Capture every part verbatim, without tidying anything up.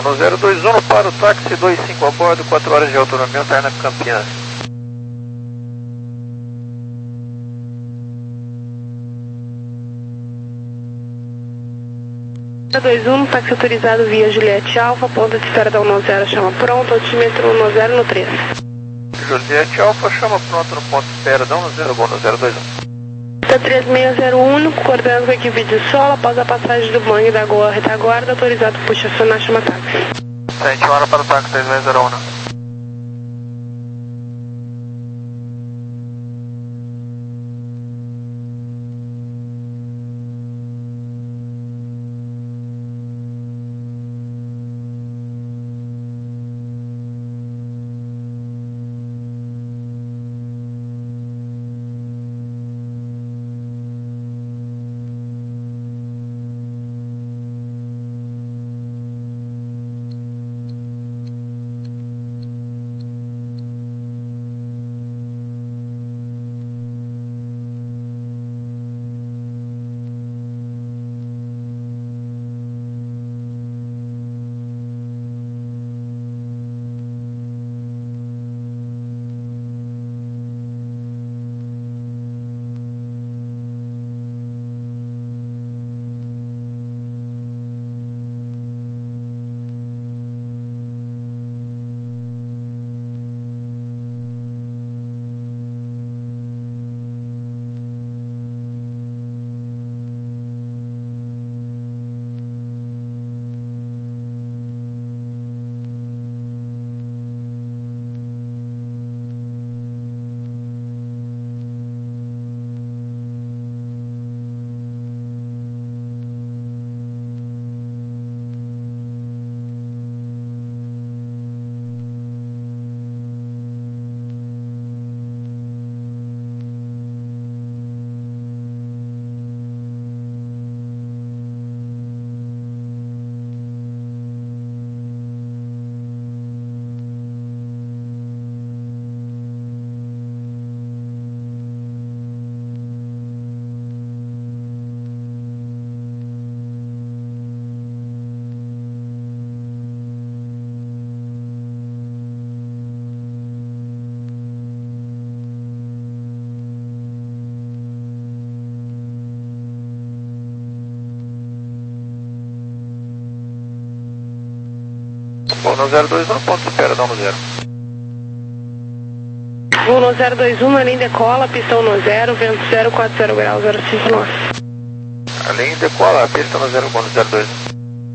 Perdão, no zero dois um para o táxi dois cinco a bordo, quatro horas de autonomia, alterna Campinas. zero dois um, táxi autorizado via Juliette Alfa, ponto de espera da um zero, chama pronto, altímetro um zero no três. Juliette Alfa, chama pronto no ponto de espera da um zero, bom no zero dois um. três seis zero um, coordenando com a equipe de solo, após a passagem do mangue da Goa retaguarda, autorizado puxa acionar, chama táxi. sete horas para o táxi três seis zero um. Bom, no zero dois um, ponto de espera, dá um zero. Voo no zero dois um, na linha decola, pistão no zero, vento zero quatro zero graus, zero cinco nove. A linha decola, pista no zero, bom no zero dois um.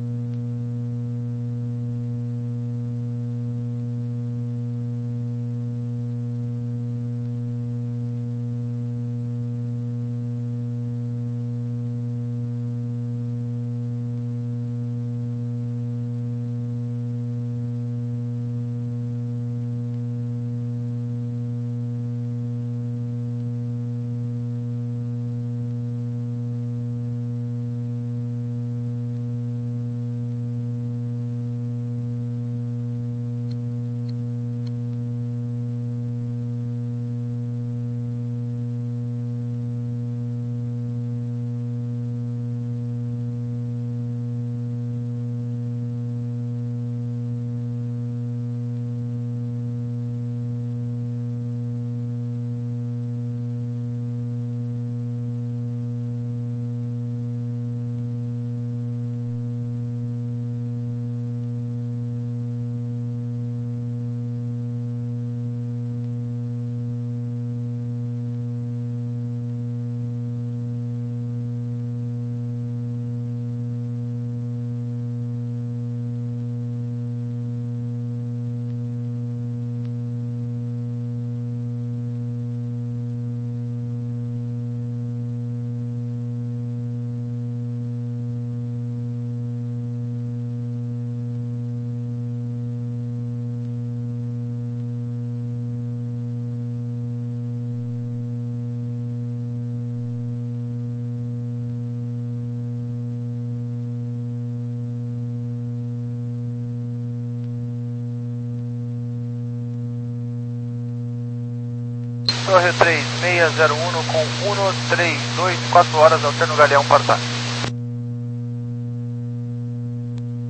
Torre três seis zero um com um três dois, quatro horas, alterno Galeão para táxi.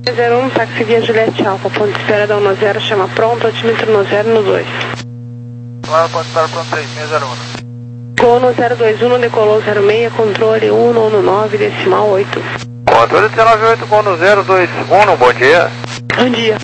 zero um, táxi via Juliette Alfa, ponto de espera da um zero, chama pronto, altímetro no zero no dois. Lá, ponto de espera pronto três seis zero um. Gol no zero dois um, decolou zero seis, controle um nove nove, decimal oito. Controle dezenove oito, gol no zero dois um, bom dia. Bom dia.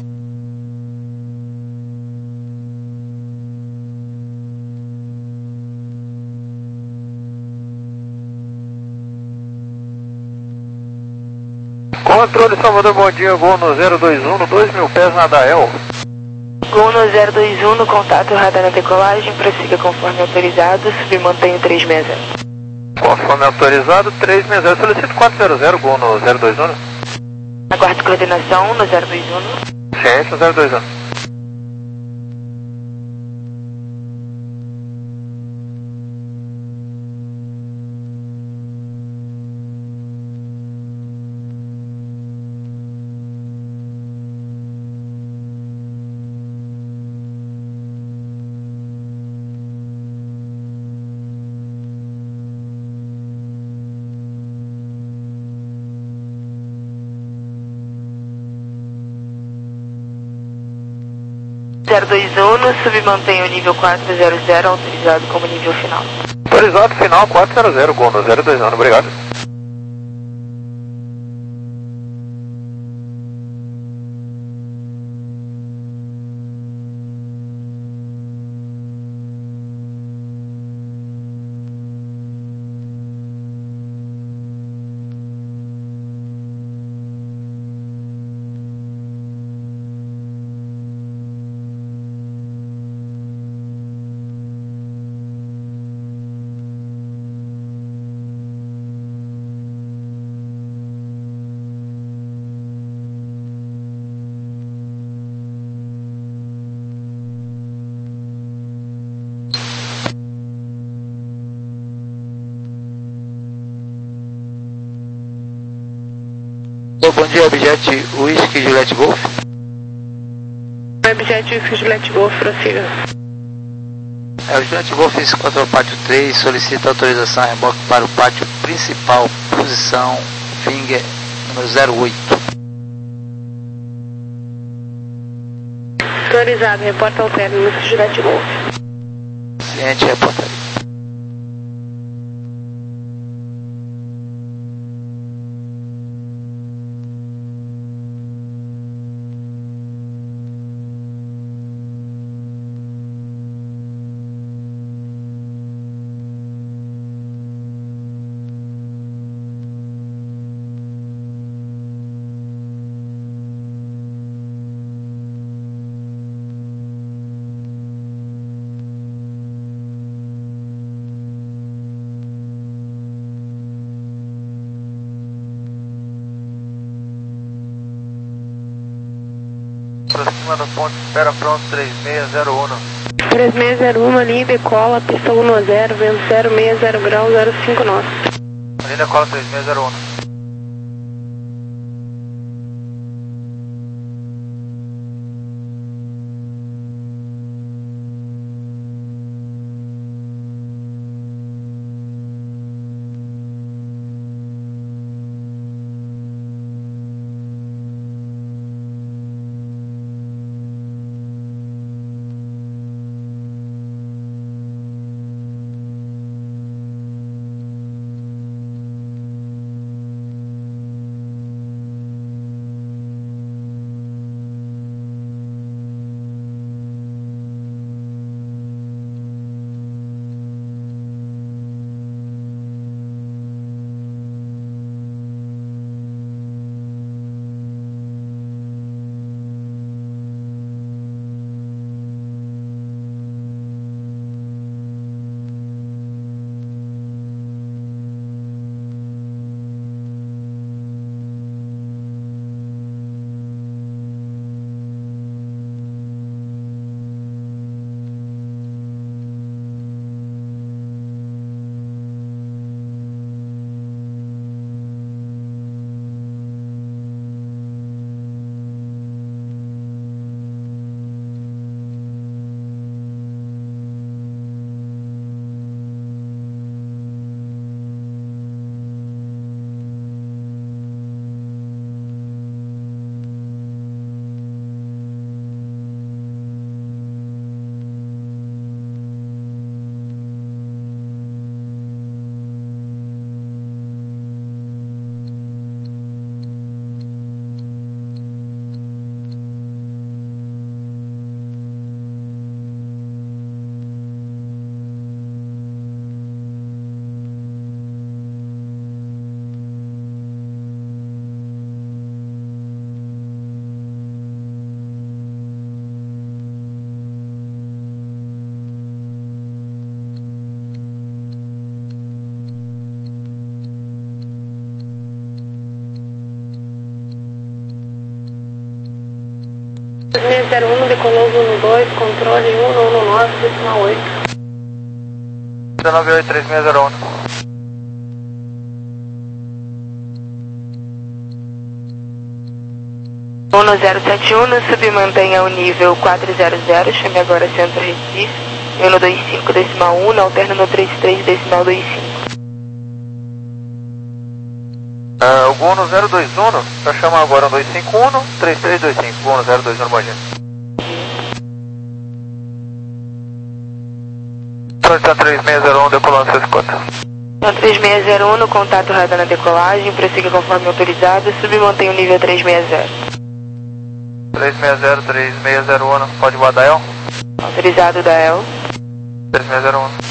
Controle Salvador, bom dia, gol no zero dois um, no dois mil pés na Dael. Gol no zero dois um, no contato radar na decolagem, prossiga conforme autorizado, submantenho três seis zero. Conforme autorizado, três seis zero, solicito quatrocentos, gol no zero dois um. Aguardo coordenação no zero dois um. Ciência, zero dois um. zero dois um, submantém o nível quatrocentos, autorizado como nível final. Autorizado final quatrocentos, gol no zero dois um, obrigado. Bom dia, Objet Whisky Juliette Golf. Objet Whisky Juliette Golf, prossiga. É, o Juliette Golf se encontra no pátio três, solicita autorização a reboque para o pátio principal, posição Finger número zero oito. Autorizado, reporta ao término, Juliette Golf. Ciente, reportaria. Aproxima do ponto de espera pronto três seis zero um. três seis zero um, linha decola, pista um zero, vento zero seis zero grau, zero cinco nove. Linha decola três seis zero um. zero um, decolou um dois, controle um nove nove, decimal oito. nove oito três seis zero um. um zero sete um, submantenha o nível quatro zero zero, chame agora Centro Recife, e um dois cinco, decimal um, alterna no trinta e três, decimal vinte e cinco. Uh, o Gono zero dois um, eu chamo agora um dois cinco um, três três dois cinco, Gono zero dois um, bom dia. Centro três seis zero um, decolando seus quatro. Centro três seis zero um, no contato radar na decolagem, prossiga conforme autorizado, submantenha o nível três seis zero. três seis zero, três seis zero um, pode voar da El? Autorizado da El. três seis zero um.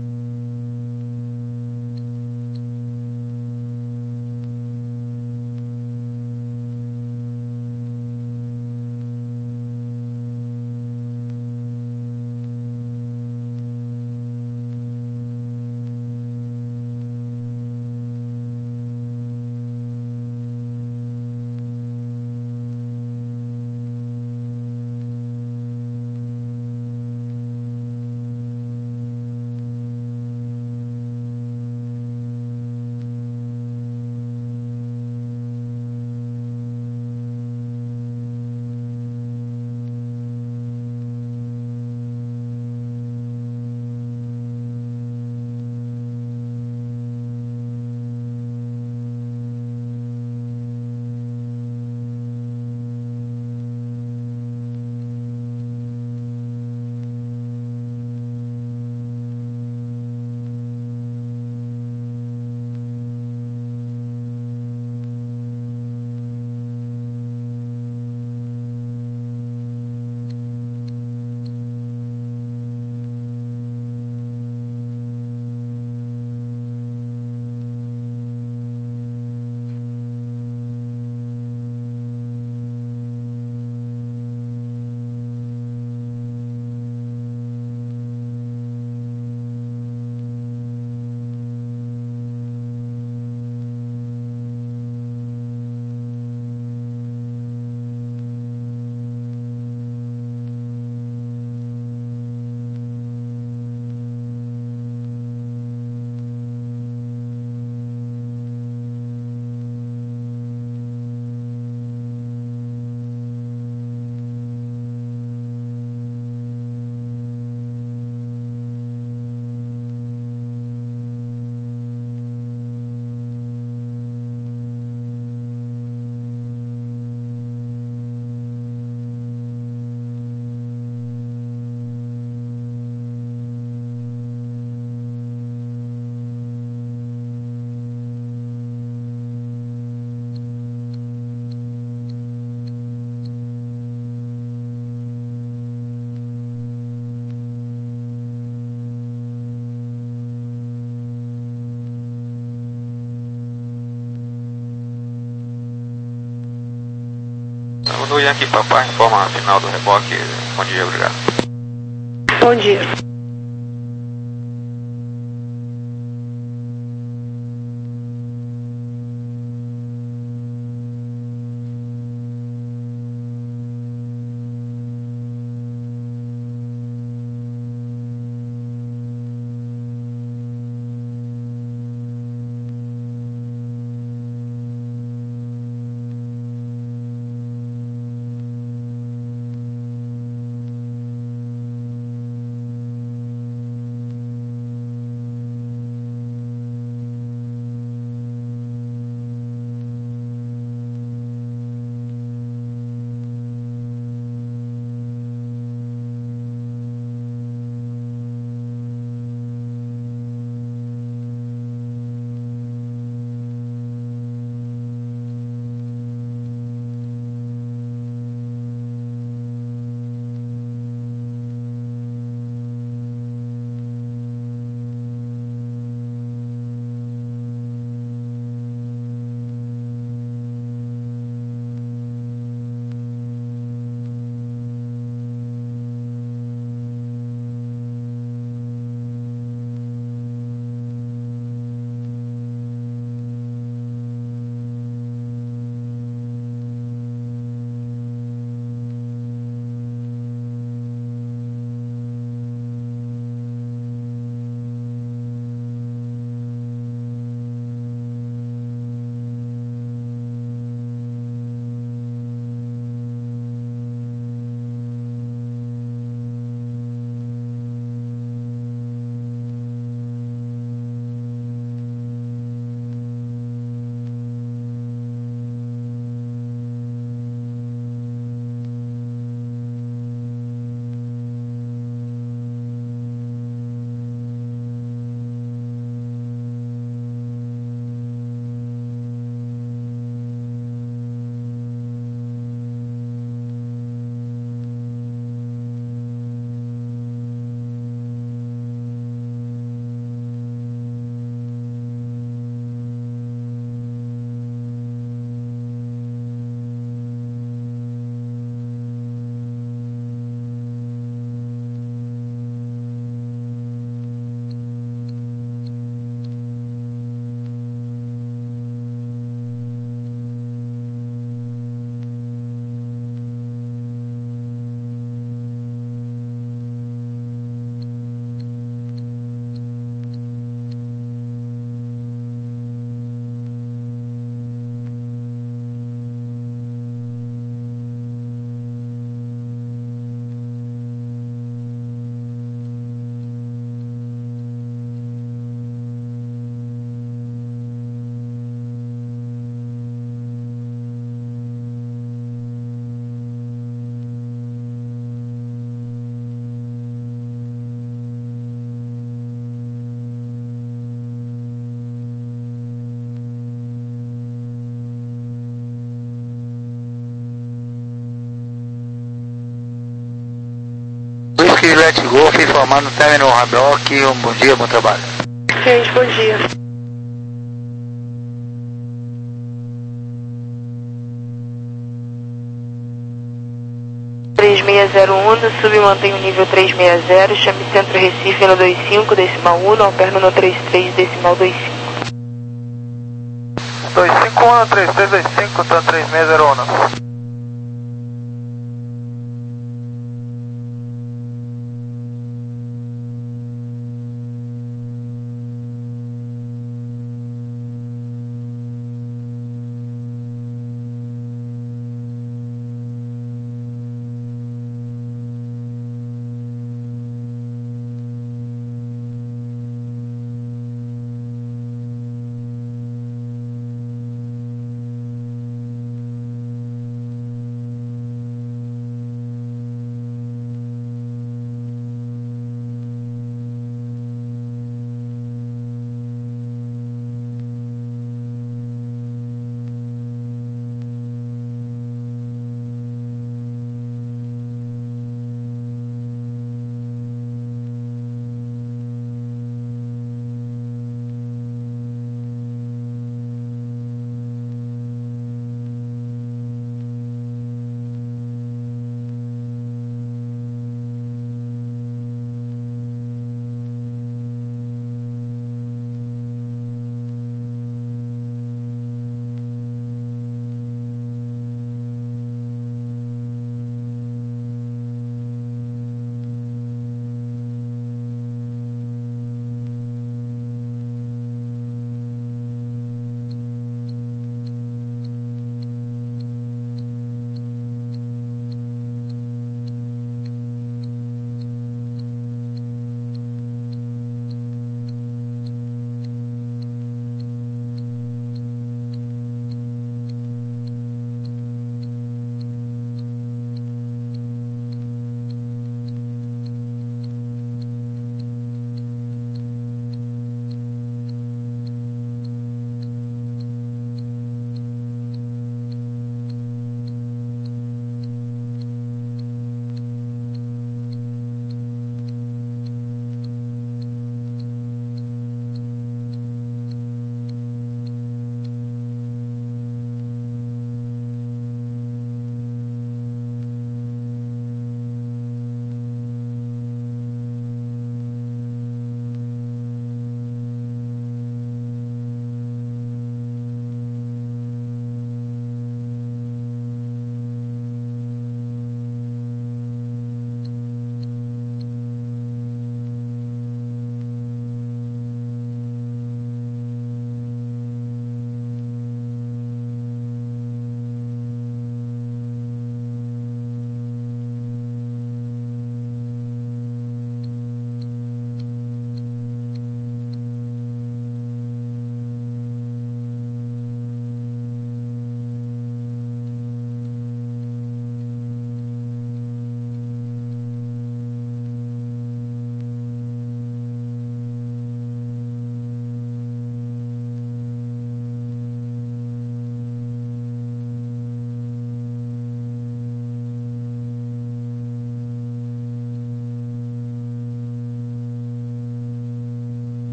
O Yankee Papai informa a final do reboque. Bom dia, obrigado. Bom dia. Juliette Golf informando no término Radoc. Um bom dia, bom trabalho. Gente, bom dia. três seis zero um, no sub mantém o nível três seis zero, chame Centro Recife no dois cinco, decimal um, alterno no trinta e três, decimal vinte e cinco. dois cinco um, três três dois cinco, tá três seis zero um.